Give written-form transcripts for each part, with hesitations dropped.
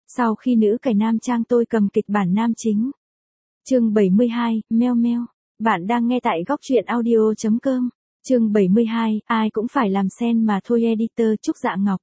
Sau khi nữ cải nam trang tôi cầm kịch bản nam chính. Chương 72, meo meo. Bạn đang nghe tại góc truyện audio.com. Chương 72, ai cũng phải làm sen mà thôi editor Trúc Dạ Ngọc.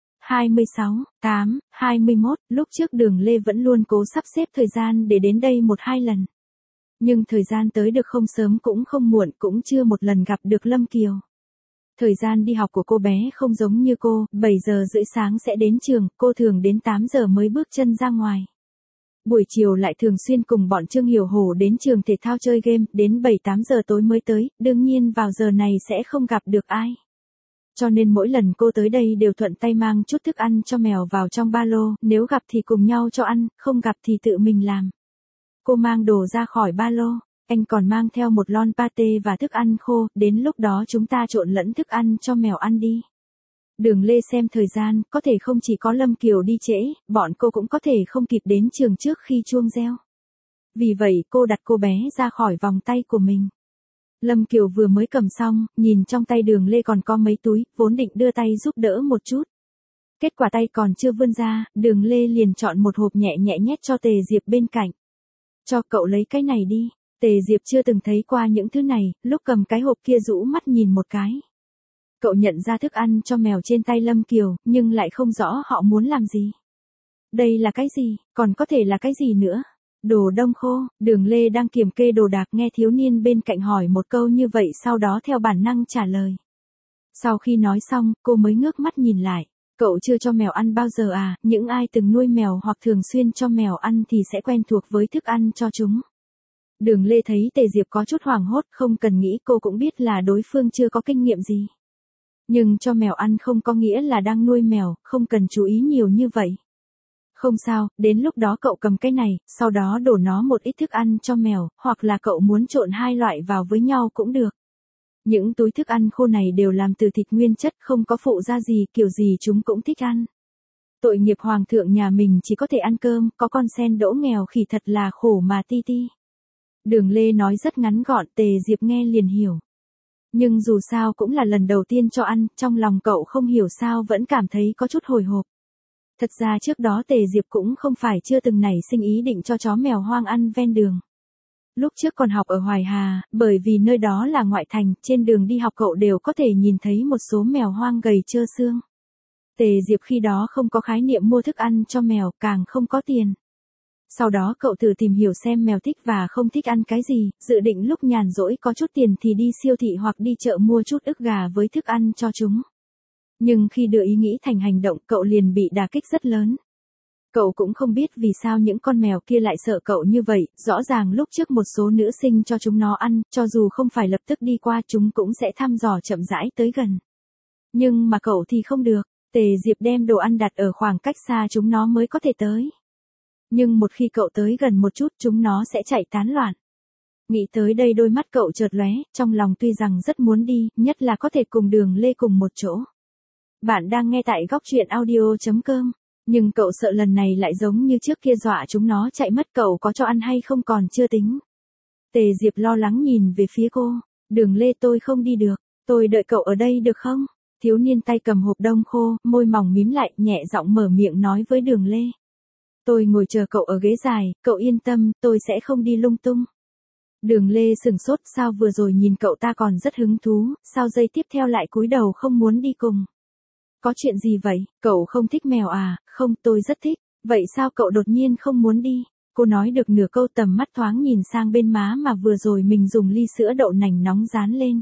26/8/21, lúc trước Đường Lê vẫn luôn cố sắp xếp thời gian để đến đây 1-2 lần. Nhưng thời gian tới được không sớm cũng không muộn, cũng chưa một lần gặp được Lâm Kiều. Thời gian đi học của cô bé không giống như cô, 7 giờ rưỡi sáng sẽ đến trường, cô thường đến 8 giờ mới bước chân ra ngoài. Buổi chiều lại thường xuyên cùng bọn Trương Hiểu Hổ đến trường thể thao chơi game, đến 7-8 giờ tối mới tới, đương nhiên vào giờ này sẽ không gặp được ai. Cho nên mỗi lần cô tới đây đều thuận tay mang chút thức ăn cho mèo vào trong ba lô, nếu gặp thì cùng nhau cho ăn, không gặp thì tự mình làm. Cô mang đồ ra khỏi ba lô, anh còn mang theo một lon pate và thức ăn khô, đến lúc đó chúng ta trộn lẫn thức ăn cho mèo ăn đi. Đường Lê xem thời gian, có thể không chỉ có Lâm Kiều đi trễ, bọn cô cũng có thể không kịp đến trường trước khi chuông reo. Vì vậy cô đặt cô bé ra khỏi vòng tay của mình. Lâm Kiều vừa mới cầm xong, nhìn trong tay Đường Lê còn có mấy túi, vốn định đưa tay giúp đỡ một chút. Kết quả tay còn chưa vươn ra, Đường Lê liền chọn một hộp nhẹ nhẹ nhét cho Tề Diệp bên cạnh. Cho cậu lấy cái này đi. Tề Diệp chưa từng thấy qua những thứ này, lúc cầm cái hộp kia rũ mắt nhìn một cái. Cậu nhận ra thức ăn cho mèo trên tay Lâm Kiều, nhưng lại không rõ họ muốn làm gì. Đây là cái gì, còn có thể là cái gì nữa? Đồ đông khô. Đường Lê đang kiểm kê đồ đạc nghe thiếu niên bên cạnh hỏi một câu như vậy, sau đó theo bản năng trả lời. Sau khi nói xong, cô mới ngước mắt nhìn lại. Cậu chưa cho mèo ăn bao giờ à? Những ai từng nuôi mèo hoặc thường xuyên cho mèo ăn thì sẽ quen thuộc với thức ăn cho chúng. Đường Lê thấy Tề Diệp có chút hoảng hốt, không cần nghĩ cô cũng biết là đối phương chưa có kinh nghiệm gì. Nhưng cho mèo ăn không có nghĩa là đang nuôi mèo, không cần chú ý nhiều như vậy. Không sao, đến lúc đó cậu cầm cái này, sau đó đổ nó một ít thức ăn cho mèo, hoặc là cậu muốn trộn hai loại vào với nhau cũng được. Những túi thức ăn khô này đều làm từ thịt nguyên chất, không có phụ gia gì, kiểu gì chúng cũng thích ăn. Tội nghiệp hoàng thượng nhà mình chỉ có thể ăn cơm, có con sen đỗ nghèo khỉ thật là khổ mà ti ti. Đường Lê nói rất ngắn gọn, Tề Diệp nghe liền hiểu. Nhưng dù sao cũng là lần đầu tiên cho ăn, trong lòng cậu không hiểu sao vẫn cảm thấy có chút hồi hộp. Thật ra trước đó Tề Diệp cũng không phải chưa từng nảy sinh ý định cho chó mèo hoang ăn ven đường. Lúc trước còn học ở Hoài Hà, bởi vì nơi đó là ngoại thành, trên đường đi học cậu đều có thể nhìn thấy một số mèo hoang gầy trơ xương. Tề Diệp khi đó không có khái niệm mua thức ăn cho mèo, càng không có tiền. Sau đó cậu thử tìm hiểu xem mèo thích và không thích ăn cái gì, dự định lúc nhàn rỗi có chút tiền thì đi siêu thị hoặc đi chợ mua chút ức gà với thức ăn cho chúng. Nhưng khi đưa ý nghĩ thành hành động, cậu liền bị đả kích rất lớn. Cậu cũng không biết vì sao những con mèo kia lại sợ cậu như vậy, rõ ràng lúc trước một số nữ sinh cho chúng nó ăn, cho dù không phải lập tức đi qua chúng cũng sẽ thăm dò chậm rãi tới gần. Nhưng mà cậu thì không được, Tề Diệp đem đồ ăn đặt ở khoảng cách xa chúng nó mới có thể tới. Nhưng một khi cậu tới gần một chút chúng nó sẽ chạy tán loạn. Nghĩ tới đây đôi mắt cậu chợt lóe, trong lòng tuy rằng rất muốn đi, nhất là có thể cùng Đường Lê cùng một chỗ. Bạn đang nghe tại góc truyện audio.com, nhưng cậu sợ lần này lại giống như trước kia dọa chúng nó chạy mất, cậu có cho ăn hay không còn chưa tính. Tề Diệp lo lắng nhìn về phía cô, Đường Lê tôi không đi được, tôi đợi cậu ở đây được không? Thiếu niên tay cầm hộp đông khô, môi mỏng mím lại, nhẹ giọng mở miệng nói với Đường Lê. Tôi ngồi chờ cậu ở ghế dài, cậu yên tâm, tôi sẽ không đi lung tung. Đường Lê sửng sốt, sao vừa rồi nhìn cậu ta còn rất hứng thú, sao giây tiếp theo lại cúi đầu không muốn đi cùng. Có chuyện gì vậy, cậu không thích mèo à? Không, tôi rất thích. Vậy sao cậu đột nhiên không muốn đi? Cô nói được nửa câu tầm mắt thoáng nhìn sang bên má mà vừa rồi mình dùng ly sữa đậu nành nóng dán lên.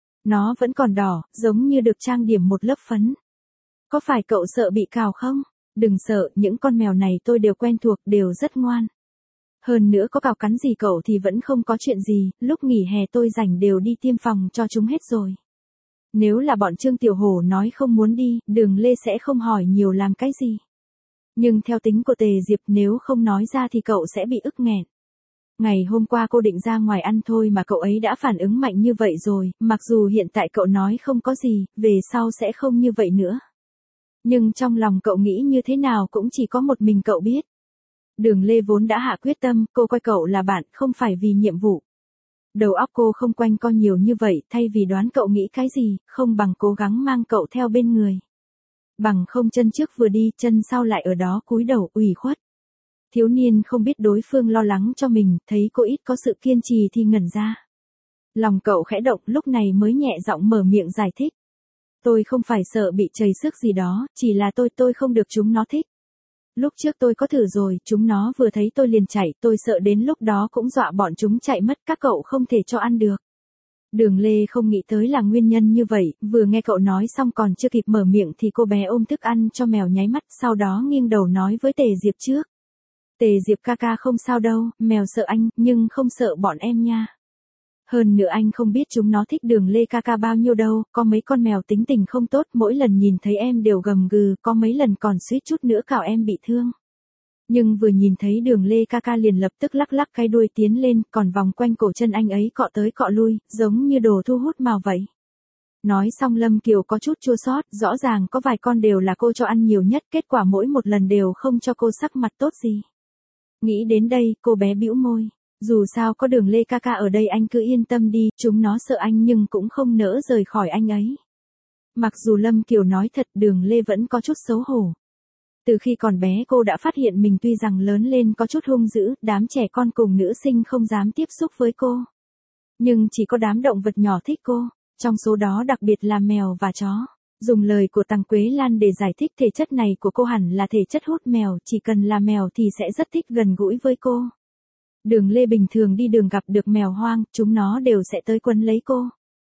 Nó vẫn còn đỏ, giống như được trang điểm một lớp phấn. Có phải cậu sợ bị cào không? Đừng sợ, những con mèo này tôi đều quen thuộc, đều rất ngoan. Hơn nữa có cào cắn gì cậu thì vẫn không có chuyện gì, lúc nghỉ hè tôi rảnh đều đi tiêm phòng cho chúng hết rồi. Nếu là bọn Trương Tiểu Hổ nói không muốn đi, Đường Lê sẽ không hỏi nhiều làm cái gì. Nhưng theo tính của Tề Diệp, nếu không nói ra thì cậu sẽ bị ức nghẹn. Ngày hôm qua cô định ra ngoài ăn thôi mà cậu ấy đã phản ứng mạnh như vậy rồi, mặc dù hiện tại cậu nói không có gì, về sau sẽ không như vậy nữa. Nhưng trong lòng cậu nghĩ như thế nào cũng chỉ có một mình cậu biết. Đường Lê vốn đã hạ quyết tâm, cô coi cậu là bạn, không phải vì nhiệm vụ. Đầu óc cô không quanh co nhiều như vậy, thay vì đoán cậu nghĩ cái gì, không bằng cố gắng mang cậu theo bên người. Bằng không chân trước vừa đi, chân sau lại ở đó cúi đầu ủy khuất. Thiếu niên không biết đối phương lo lắng cho mình, thấy cô ít có sự kiên trì thì ngẩn ra. Lòng cậu khẽ động, lúc này mới nhẹ giọng mở miệng giải thích. Tôi không phải sợ bị trầy xước gì đó, chỉ là tôi không được chúng nó thích. Lúc trước tôi có thử rồi, chúng nó vừa thấy tôi liền chạy, tôi sợ đến lúc đó cũng dọa bọn chúng chạy mất, các cậu không thể cho ăn được. Đường Lê không nghĩ tới là nguyên nhân như vậy, vừa nghe cậu nói xong còn chưa kịp mở miệng thì cô bé ôm thức ăn cho mèo nháy mắt, sau đó nghiêng đầu nói với Tề Diệp trước. Tề Diệp ca ca không sao đâu, mèo sợ anh, nhưng không sợ bọn em nha. Hơn nữa anh không biết chúng nó thích Đường Lê ca ca bao nhiêu đâu, có mấy con mèo tính tình không tốt, mỗi lần nhìn thấy em đều gầm gừ, có mấy lần còn suýt chút nữa cào em bị thương. Nhưng vừa nhìn thấy Đường Lê ca ca liền lập tức lắc lắc cái đuôi tiến lên, còn vòng quanh cổ chân anh ấy cọ tới cọ lui, giống như đồ thu hút mào vậy. Nói xong Lâm Kiều có chút chua xót, rõ ràng có vài con đều là cô cho ăn nhiều nhất, kết quả mỗi một lần đều không cho cô sắc mặt tốt gì. Nghĩ đến đây, cô bé bĩu môi. Dù sao có Đường Lê ca ca ở đây anh cứ yên tâm đi, chúng nó sợ anh nhưng cũng không nỡ rời khỏi anh ấy. Mặc dù Lâm Kiều nói thật, Đường Lê vẫn có chút xấu hổ. Từ khi còn bé cô đã phát hiện mình tuy rằng lớn lên có chút hung dữ, đám trẻ con cùng nữ sinh không dám tiếp xúc với cô. Nhưng chỉ có đám động vật nhỏ thích cô, trong số đó đặc biệt là mèo và chó. Dùng lời của Tằng Quế Lan để giải thích thể chất này của cô hẳn là thể chất hút mèo, chỉ cần là mèo thì sẽ rất thích gần gũi với cô. Đường Lê bình thường đi đường gặp được mèo hoang, chúng nó đều sẽ tới quấn lấy cô.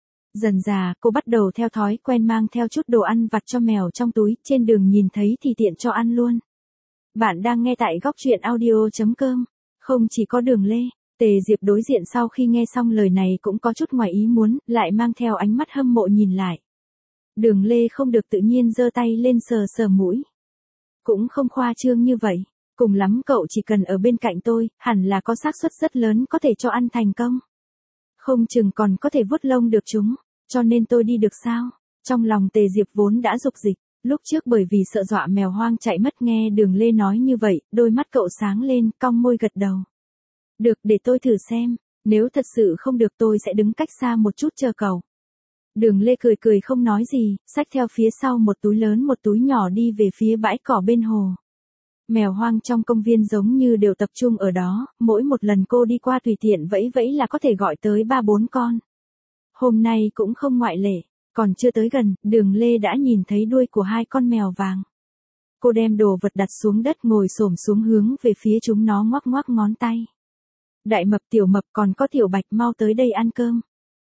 Dần dà, cô bắt đầu theo thói quen mang theo chút đồ ăn vặt cho mèo trong túi, trên đường nhìn thấy thì tiện cho ăn luôn. Bạn đang nghe tại góc truyện audio.com. Không chỉ có Đường Lê, Tề Diệp đối diện sau khi nghe xong lời này cũng có chút ngoài ý muốn, lại mang theo ánh mắt hâm mộ nhìn lại. Đường Lê không được tự nhiên giơ tay lên sờ sờ mũi. Cũng không khoa trương như vậy. Cùng lắm cậu chỉ cần ở bên cạnh tôi, hẳn là có xác suất rất lớn có thể cho ăn thành công. Không chừng còn có thể vuốt lông được chúng, cho nên tôi đi được sao? Trong lòng Tề Diệp vốn đã dục dịch, lúc trước bởi vì sợ dọa mèo hoang chạy mất nghe Đường Lê nói như vậy, đôi mắt cậu sáng lên, cong môi gật đầu. Được, để tôi thử xem, nếu thật sự không được tôi sẽ đứng cách xa một chút chờ cậu. Đường Lê cười cười không nói gì, xách theo phía sau một túi lớn một túi nhỏ đi về phía bãi cỏ bên hồ. Mèo hoang trong công viên giống như đều tập trung ở đó, mỗi một lần cô đi qua tùy tiện vẫy vẫy là có thể gọi tới 3-4 con. Hôm nay cũng không ngoại lệ, còn chưa tới gần, Đường Lê đã nhìn thấy đuôi của 2 con mèo vàng. Cô đem đồ vật đặt xuống đất ngồi xổm xuống hướng về phía chúng nó ngoắc ngoắc ngón tay. Đại mập tiểu mập còn có tiểu bạch mau tới đây ăn cơm.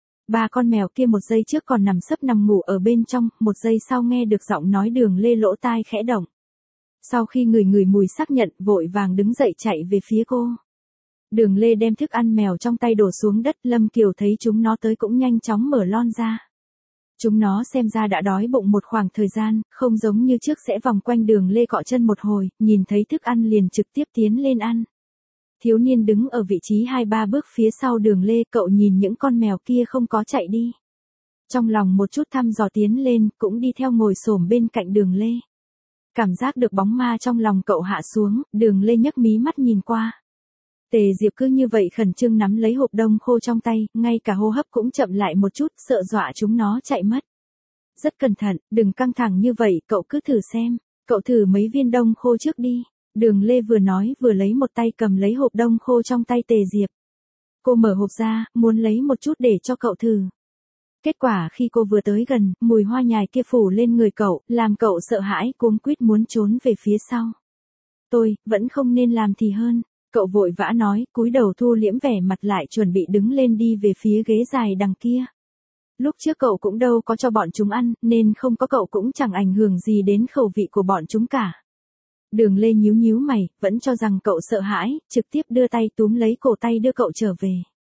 3 con mèo kia một giây trước còn nằm sấp nằm ngủ ở bên trong, một giây sau nghe được giọng nói Đường Lê lỗ tai khẽ động. Sau khi người mùi xác nhận, vội vàng đứng dậy chạy về phía cô. Đường Lê đem thức ăn mèo trong tay đổ xuống đất, Lâm Kiều thấy chúng nó tới cũng nhanh chóng mở lon ra. Chúng nó xem ra đã đói bụng một khoảng thời gian, không giống như trước sẽ vòng quanh Đường Lê cọ chân một hồi, nhìn thấy thức ăn liền trực tiếp tiến lên ăn. Thiếu niên đứng ở vị trí 2-3 bước phía sau Đường Lê, cậu nhìn những con mèo kia không có chạy đi. Trong lòng một chút thăm dò tiến lên, cũng đi theo ngồi xổm bên cạnh Đường Lê. Cảm giác được bóng ma trong lòng cậu hạ xuống, Đường Lê nhấc mí mắt nhìn qua. Tề Diệp cứ như vậy khẩn trương nắm lấy hộp đông khô trong tay, ngay cả hô hấp cũng chậm lại một chút, sợ dọa chúng nó chạy mất. Rất cẩn thận, đừng căng thẳng như vậy, cậu cứ thử xem, cậu thử mấy viên đông khô trước đi. Đường Lê vừa nói vừa lấy một tay cầm lấy hộp đông khô trong tay Tề Diệp. Cô mở hộp ra, muốn lấy một chút để cho cậu thử. Kết quả khi cô vừa tới gần, mùi hoa nhài kia phủ lên người cậu, làm cậu sợ hãi cuống quýt muốn trốn về phía sau. Tôi, vẫn không nên làm thì hơn. Cậu vội vã nói, cúi đầu thu liễm vẻ mặt lại chuẩn bị đứng lên đi về phía ghế dài đằng kia. Lúc trước cậu cũng đâu có cho bọn chúng ăn, nên không có cậu cũng chẳng ảnh hưởng gì đến khẩu vị của bọn chúng cả. Đường Lê nhíu nhíu mày, vẫn cho rằng cậu sợ hãi, trực tiếp đưa tay túm lấy cổ tay đưa cậu trở về.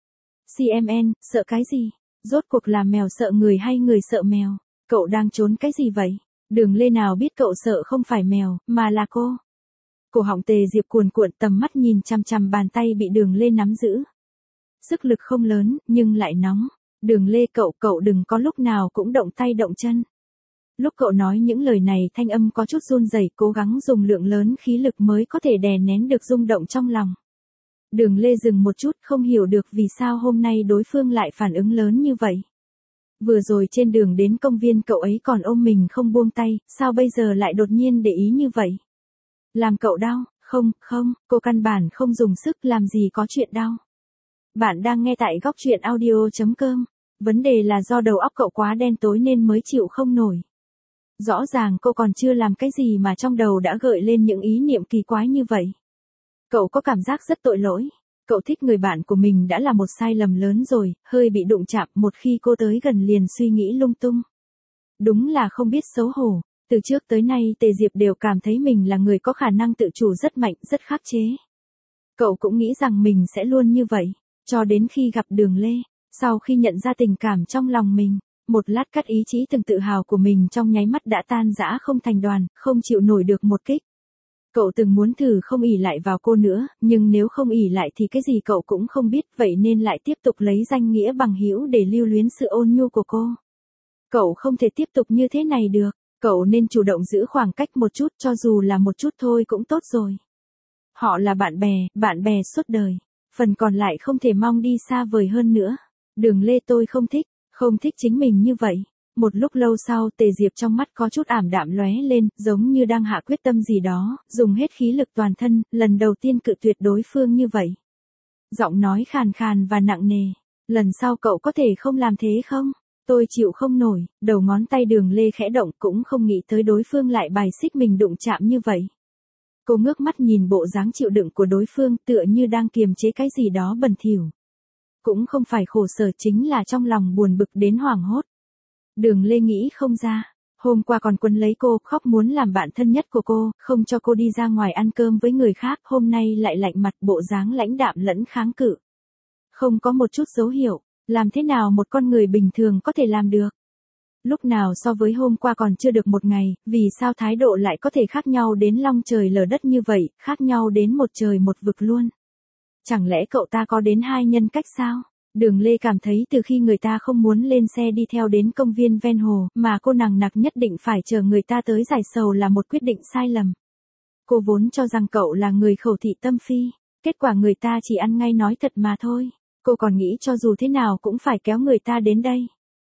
CMN, sợ cái gì? Rốt cuộc là mèo sợ người hay người sợ mèo? Cậu đang trốn cái gì vậy? Đường Lê nào biết cậu sợ không phải mèo, mà là cô. Cổ họng Tề Diệp cuồn cuộn, tầm mắt nhìn chằm chằm bàn tay bị Đường Lê nắm giữ. Sức lực không lớn, nhưng lại nóng. Đường Lê cậu đừng có lúc nào cũng động tay động chân. Lúc cậu nói những lời này thanh âm có chút run rẩy, cố gắng dùng lượng lớn khí lực mới có thể đè nén được rung động trong lòng. Đường Lê dừng một chút, không hiểu được vì sao hôm nay đối phương lại phản ứng lớn như vậy. Vừa rồi trên đường đến công viên cậu ấy còn ôm mình không buông tay, sao bây giờ lại đột nhiên để ý như vậy? Làm cậu đau? Không, không, cô căn bản không dùng sức, làm gì có chuyện đau. Bạn đang nghe tại góc truyện audio.com. Vấn đề là do đầu óc cậu quá đen tối nên mới chịu không nổi. Rõ ràng cô còn chưa làm cái gì mà trong đầu đã gợi lên những ý niệm kỳ quái như vậy. Cậu có cảm giác rất tội lỗi. Cậu thích người bạn của mình đã là một sai lầm lớn rồi, hơi bị đụng chạm, một khi cô tới gần liền suy nghĩ lung tung. Đúng là không biết xấu hổ. Từ trước tới nay Tề Diệp đều cảm thấy mình là người có khả năng tự chủ rất mạnh, rất khắc chế. Cậu cũng nghĩ rằng mình sẽ luôn như vậy, cho đến khi gặp Đường Lê. Sau khi nhận ra tình cảm trong lòng mình, một lát cắt ý chí từng tự hào của mình trong nháy mắt đã tan rã không thành đoàn, không chịu nổi được một kích. Cậu từng muốn thử không ỷ lại vào cô nữa, nhưng nếu không ỷ lại thì cái gì cậu cũng không biết, vậy nên lại tiếp tục lấy danh nghĩa bằng hữu để lưu luyến sự ôn nhu của cô. Cậu không thể tiếp tục như thế này được, cậu nên chủ động giữ khoảng cách một chút, cho dù là một chút thôi cũng tốt rồi. Họ là bạn bè suốt đời, phần còn lại không thể mong đi xa vời hơn nữa. Đường Lê tôi không thích chính mình như vậy. Một lúc lâu sau Tề Diệp trong mắt có chút ảm đạm lóe lên, giống như đang hạ quyết tâm gì đó, dùng hết khí lực toàn thân, lần đầu tiên cự tuyệt đối phương như vậy. Giọng nói khàn khàn và nặng nề, lần sau cậu có thể không làm thế không? Tôi chịu không nổi, đầu ngón tay Đường Lê khẽ động, cũng không nghĩ tới đối phương lại bài xích mình đụng chạm như vậy. Cô ngước mắt nhìn bộ dáng chịu đựng của đối phương, tựa như đang kiềm chế cái gì đó bẩn thỉu. Cũng không phải khổ sở, chính là trong lòng buồn bực đến hoảng hốt. Đường Lê nghĩ không ra, hôm qua còn quấn lấy cô, khóc muốn làm bạn thân nhất của cô, không cho cô đi ra ngoài ăn cơm với người khác, hôm nay lại lạnh mặt, bộ dáng lãnh đạm lẫn kháng cự. Không có một chút dấu hiệu, làm thế nào một con người bình thường có thể làm được? Lúc nào so với hôm qua còn chưa được một ngày, vì sao thái độ lại có thể khác nhau đến long trời lở đất như vậy, khác nhau đến một trời một vực luôn? Chẳng lẽ cậu ta có đến hai nhân cách sao? Đường Lê cảm thấy từ khi người ta không muốn lên xe đi theo đến công viên ven hồ, mà cô nằng nặc nhất định phải chờ người ta tới giải sầu là một quyết định sai lầm. Cô vốn cho rằng cậu là người khẩu thị tâm phi, kết quả người ta chỉ ăn ngay nói thật mà thôi. Cô còn nghĩ cho dù thế nào cũng phải kéo người ta đến đây.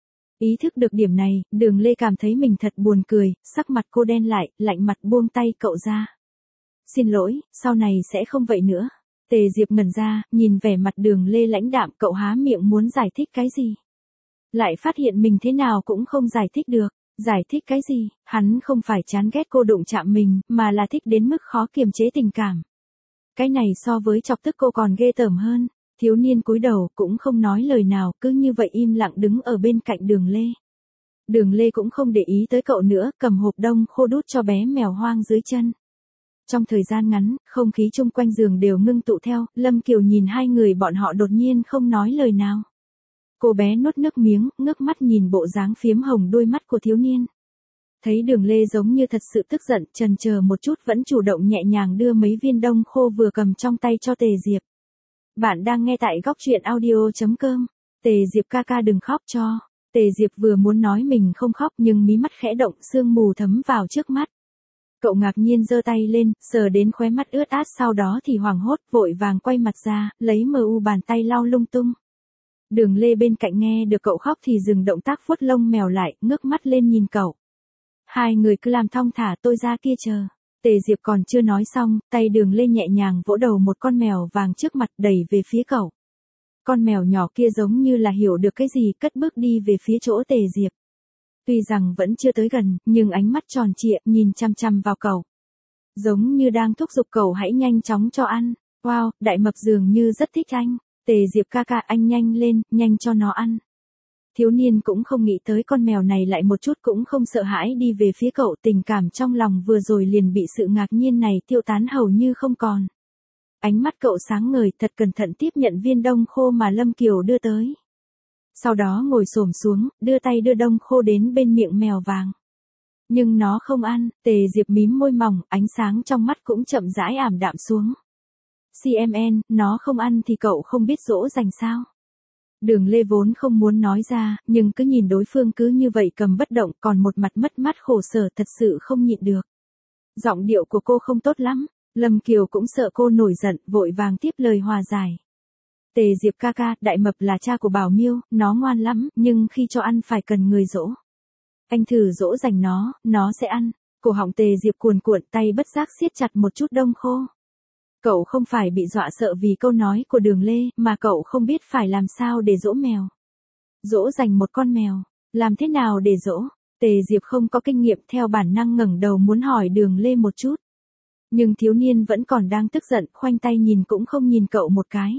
Ý thức được điểm này, Đường Lê cảm thấy mình thật buồn cười, sắc mặt cô đen lại, lạnh mặt buông tay cậu ra. Xin lỗi, sau này sẽ không vậy nữa. Tề Diệp ngẩn ra, nhìn vẻ mặt Đường Lê lãnh đạm, cậu há miệng muốn giải thích cái gì. Lại phát hiện mình thế nào cũng không giải thích được. Giải thích cái gì, hắn không phải chán ghét cô đụng chạm mình, mà là thích đến mức khó kiềm chế tình cảm. Cái này so với chọc tức cô còn ghê tởm hơn. Thiếu niên cúi đầu cũng không nói lời nào, cứ như vậy im lặng đứng ở bên cạnh Đường Lê. Đường Lê cũng không để ý tới cậu nữa, cầm hộp đông khô đút cho bé mèo hoang dưới chân. Trong thời gian ngắn, không khí chung quanh giường đều ngưng tụ theo, Lâm Kiều nhìn hai người bọn họ đột nhiên không nói lời nào. Cô bé nuốt nước miếng, ngước mắt nhìn bộ dáng phiếm hồng đôi mắt của thiếu niên. Thấy Đường Lê giống như thật sự tức giận, chần chờ một chút vẫn chủ động nhẹ nhàng đưa mấy viên đông khô vừa cầm trong tay cho Tề Diệp. Bạn đang nghe tại góc truyện audio.com. Tề Diệp ca ca đừng khóc cho. Tề Diệp vừa muốn nói mình không khóc nhưng mí mắt khẽ động, sương mù thấm vào trước mắt. Cậu ngạc nhiên giơ tay lên, sờ đến khóe mắt ướt át, sau đó thì hoảng hốt, vội vàng quay mặt ra, lấy bàn tay lau lung tung. Đường Lê bên cạnh nghe được cậu khóc thì dừng động tác vuốt lông mèo lại, ngước mắt lên nhìn cậu. Hai người cứ làm thong thả, tôi ra kia chờ. Tề Diệp còn chưa nói xong, tay Đường Lê nhẹ nhàng vỗ đầu một con mèo vàng trước mặt, đẩy về phía cậu. Con mèo nhỏ kia giống như là hiểu được cái gì, cất bước đi về phía chỗ Tề Diệp. Tuy rằng vẫn chưa tới gần, nhưng ánh mắt tròn trịa, nhìn chăm chăm vào cậu. Giống như đang thúc giục cậu hãy nhanh chóng cho ăn. Wow, đại mập dường như rất thích anh. Tề Diệp ca ca, anh nhanh lên, nhanh cho nó ăn. Thiếu niên cũng không nghĩ tới con mèo này lại một chút cũng không sợ hãi đi về phía cậu, tình cảm trong lòng vừa rồi liền bị sự ngạc nhiên này tiêu tán hầu như không còn. Ánh mắt cậu sáng ngời, thật cẩn thận tiếp nhận viên đông khô mà Lâm Kiều đưa tới. Sau đó ngồi xổm xuống, đưa tay đưa đông khô đến bên miệng mèo vàng. Nhưng nó không ăn, Tề Diệp mím môi mỏng, ánh sáng trong mắt cũng chậm rãi ảm đạm xuống. CMN, nó không ăn thì cậu không biết dỗ dành sao? Đường Lê vốn không muốn nói ra, nhưng cứ nhìn đối phương cứ như vậy cầm bất động, còn một mặt mất mát khổ sở, thật sự không nhịn được. Giọng điệu của cô không tốt lắm, Lâm Kiều cũng sợ cô nổi giận, vội vàng tiếp lời hòa giải. Tề Diệp ca ca, Đại Mập là cha của Bảo Miêu, nó ngoan lắm, nhưng khi cho ăn phải cần người dỗ. Anh thử dỗ dành nó sẽ ăn. Cổ họng Tề Diệp cuồn cuộn, tay bất giác siết chặt một chút đông khô. Cậu không phải bị dọa sợ vì câu nói của Đường Lê, mà cậu không biết phải làm sao để dỗ mèo. Dỗ dành một con mèo, làm thế nào để dỗ? Tề Diệp không có kinh nghiệm, theo bản năng ngẩng đầu muốn hỏi Đường Lê một chút. Nhưng thiếu niên vẫn còn đang tức giận, khoanh tay nhìn cũng không nhìn cậu một cái.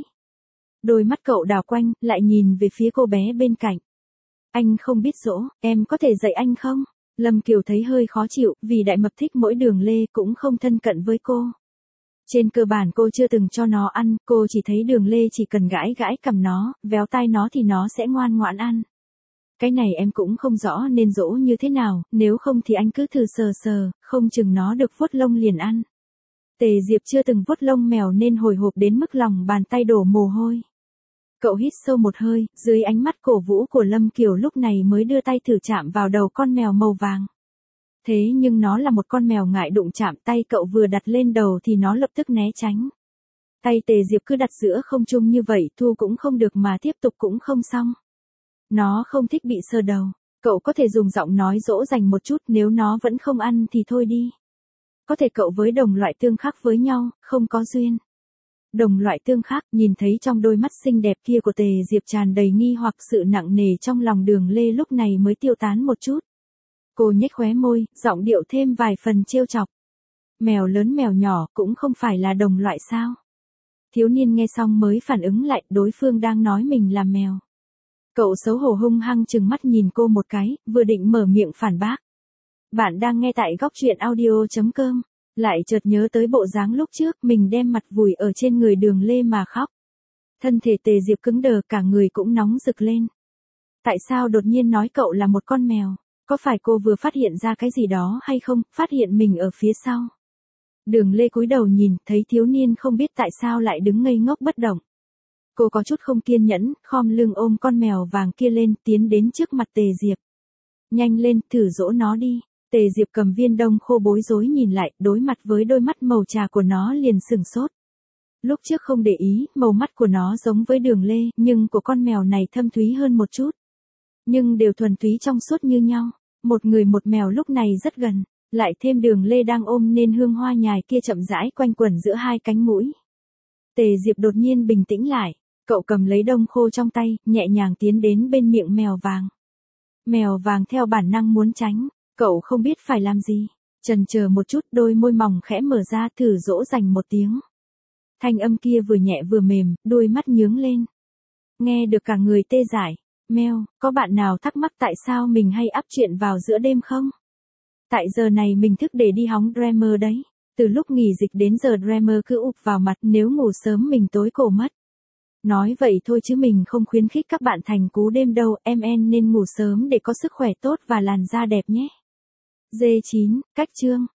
Đôi mắt cậu đảo quanh, lại nhìn về phía cô bé bên cạnh. Anh không biết dỗ, em có thể dạy anh không? Lâm Kiều thấy hơi khó chịu, vì Đại Mập thích mỗi Đường Lê cũng không thân cận với cô. Trên cơ bản cô chưa từng cho nó ăn, cô chỉ thấy Đường Lê chỉ cần gãi gãi cằm nó, véo tai nó thì nó sẽ ngoan ngoãn ăn. Cái này em cũng không rõ nên dỗ như thế nào, nếu không thì anh cứ thử sờ sờ, không chừng nó được vuốt lông liền ăn. Tề Diệp chưa từng vuốt lông mèo nên hồi hộp đến mức lòng bàn tay đổ mồ hôi. Cậu hít sâu một hơi, dưới ánh mắt cổ vũ của Lâm Kiều lúc này mới đưa tay thử chạm vào đầu con mèo màu vàng. Thế nhưng nó là một con mèo ngại đụng chạm, tay cậu vừa đặt lên đầu thì nó lập tức né tránh. Tay Tề Diệp cứ đặt giữa không trung như vậy, thu cũng không được mà tiếp tục cũng không xong. Nó không thích bị sờ đầu, cậu có thể dùng giọng nói dỗ dành một chút, nếu nó vẫn không ăn thì thôi đi. Có thể cậu với đồng loại tương khắc với nhau, không có duyên. Đồng loại tương khắc, nhìn thấy trong đôi mắt xinh đẹp kia của Tề Diệp tràn đầy nghi hoặc, sự nặng nề trong lòng Đường Lê lúc này mới tiêu tán một chút. Cô nhếch khóe môi, giọng điệu thêm vài phần trêu chọc. Mèo lớn mèo nhỏ cũng không phải là đồng loại sao? Thiếu niên nghe xong mới phản ứng lại, đối phương đang nói mình là mèo. Cậu xấu hổ hung hăng trừng mắt nhìn cô một cái, vừa định mở miệng phản bác. Bạn đang nghe tại góc truyện audio.com. Lại chợt nhớ tới bộ dáng lúc trước mình đem mặt vùi ở trên người Đường Lê mà khóc. Thân thể Tề Diệp cứng đờ, cả người cũng nóng rực lên. Tại sao đột nhiên nói cậu là một con mèo? Có phải cô vừa phát hiện ra cái gì đó hay không, phát hiện mình ở phía sau? Đường Lê cúi đầu nhìn, thấy thiếu niên không biết tại sao lại đứng ngây ngốc bất động. Cô có chút không kiên nhẫn, khom lưng ôm con mèo vàng kia lên, tiến đến trước mặt Tề Diệp. Nhanh lên, thử dỗ nó đi. Tề Diệp cầm viên đông khô bối rối nhìn lại, đối mặt với đôi mắt màu trà của nó liền sừng sốt. Lúc trước không để ý, màu mắt của nó giống với Đường Lê, nhưng của con mèo này thâm thúy hơn một chút. Nhưng đều thuần túy trong suốt như nhau. Một người một mèo lúc này rất gần, lại thêm Đường Lê đang ôm nên hương hoa nhài kia chậm rãi quanh quẩn giữa hai cánh mũi. Tề Diệp đột nhiên bình tĩnh lại, cậu cầm lấy đông khô trong tay, nhẹ nhàng tiến đến bên miệng mèo vàng. Mèo vàng theo bản năng muốn tránh, cậu không biết phải làm gì. Chần chờ một chút, đôi môi mỏng khẽ mở ra, thử dỗ dành một tiếng. Thanh âm kia vừa nhẹ vừa mềm, đôi mắt nhướng lên. Nghe được cả người tê dại. Mèo, có bạn nào thắc mắc tại sao mình hay up chuyện vào giữa đêm không? Tại giờ này mình thức để đi hóng Dreamer đấy. Từ lúc nghỉ dịch đến giờ Dreamer cứ ụp vào mặt, nếu ngủ sớm mình tối cổ mất. Nói vậy thôi chứ mình không khuyến khích các bạn thành cú đêm đâu, em nên ngủ sớm để có sức khỏe tốt và làn da đẹp nhé. D9, cách chương.